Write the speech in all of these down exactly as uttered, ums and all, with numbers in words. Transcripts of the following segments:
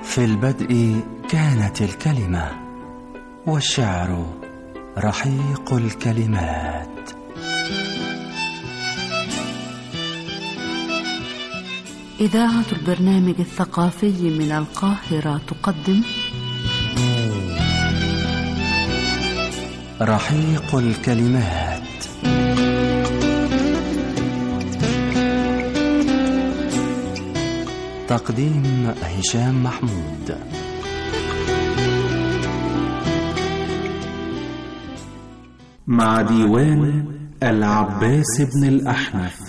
في البدء كانت الكلمة، والشعر رحيق الكلمات. إذاعة البرنامج الثقافي من القاهرة تقدم رحيق الكلمات. تقديم هشام محمود. مع ديوان العباس بن الأحنف.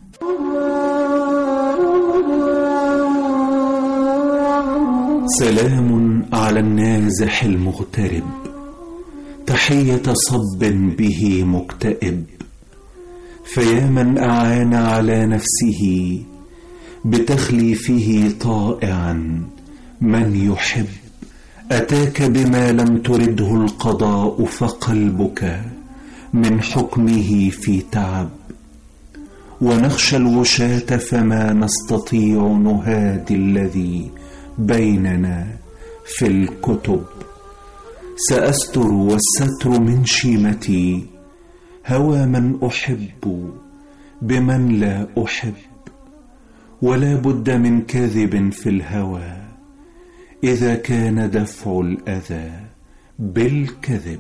سلام على النازح المغترب، تحية صب به مكتئب، فيا من أعان على نفسه بتخليفه طائعا من يحب. أتاك بما لم ترده القضاء، فقلبك من حكمه في تعب. ونخشى الوشاة فما نستطيع نهادي الذي بيننا في الكتب. سأستر والستر من شيمتي هوى من أحب بمن لا أحب. ولا بد من كذب في الهوى إذا كان دفع الأذى بالكذب.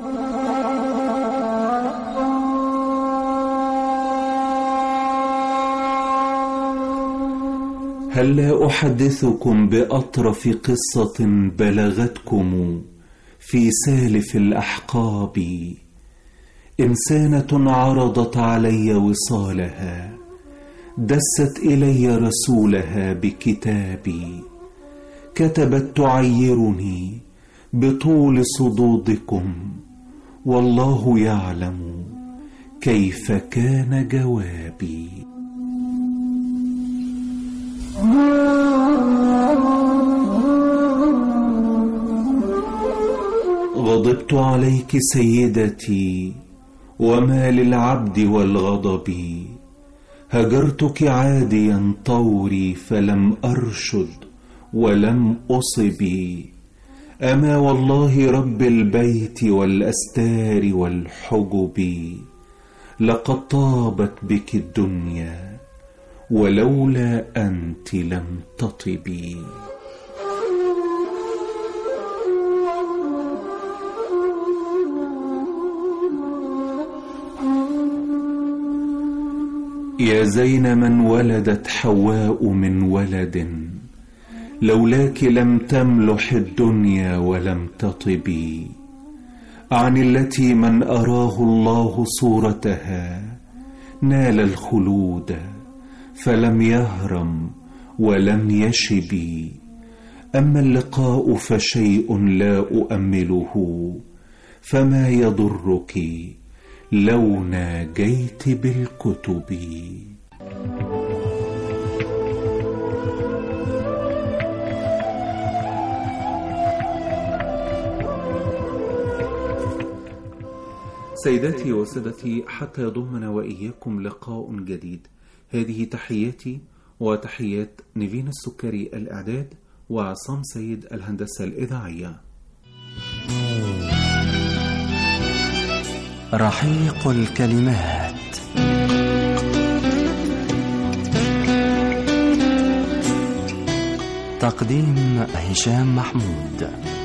هل لا أحدثكم بأطرف قصة بلغتكم في سالف الأحقاب؟ إنسانة عرضت علي وصالها، دست إلي رسولها بكتابي، كتبت تعيرني بطول صدودكم، والله يعلم كيف كان جوابي. غضبت عليك سيدتي، وما للعبد والغضب. هجرتك عاديا طوري، فلم أرشد ولم أصبي. أما والله رب البيت والأستار والحجب، لقد طابت بك الدنيا ولولا أنت لم تطبي. يا زين من ولدت حواء من ولد، لولاك لم تملح الدنيا ولم تطبي. عن التي من أراه الله صورتها نال الخلود، فلم يهرم ولم يشبي. أما اللقاء فشيء لا أؤمله، فما يضرك لو ناجيت بالكتب. سيداتي وسادتي، حتى يضمنا وإياكم لقاء جديد، هذه تحياتي وتحيات نيفين السكري الإعداد، وعصام سيد الهندسة الإذاعية. رحيق الكلمات. تقديم هشام محمود.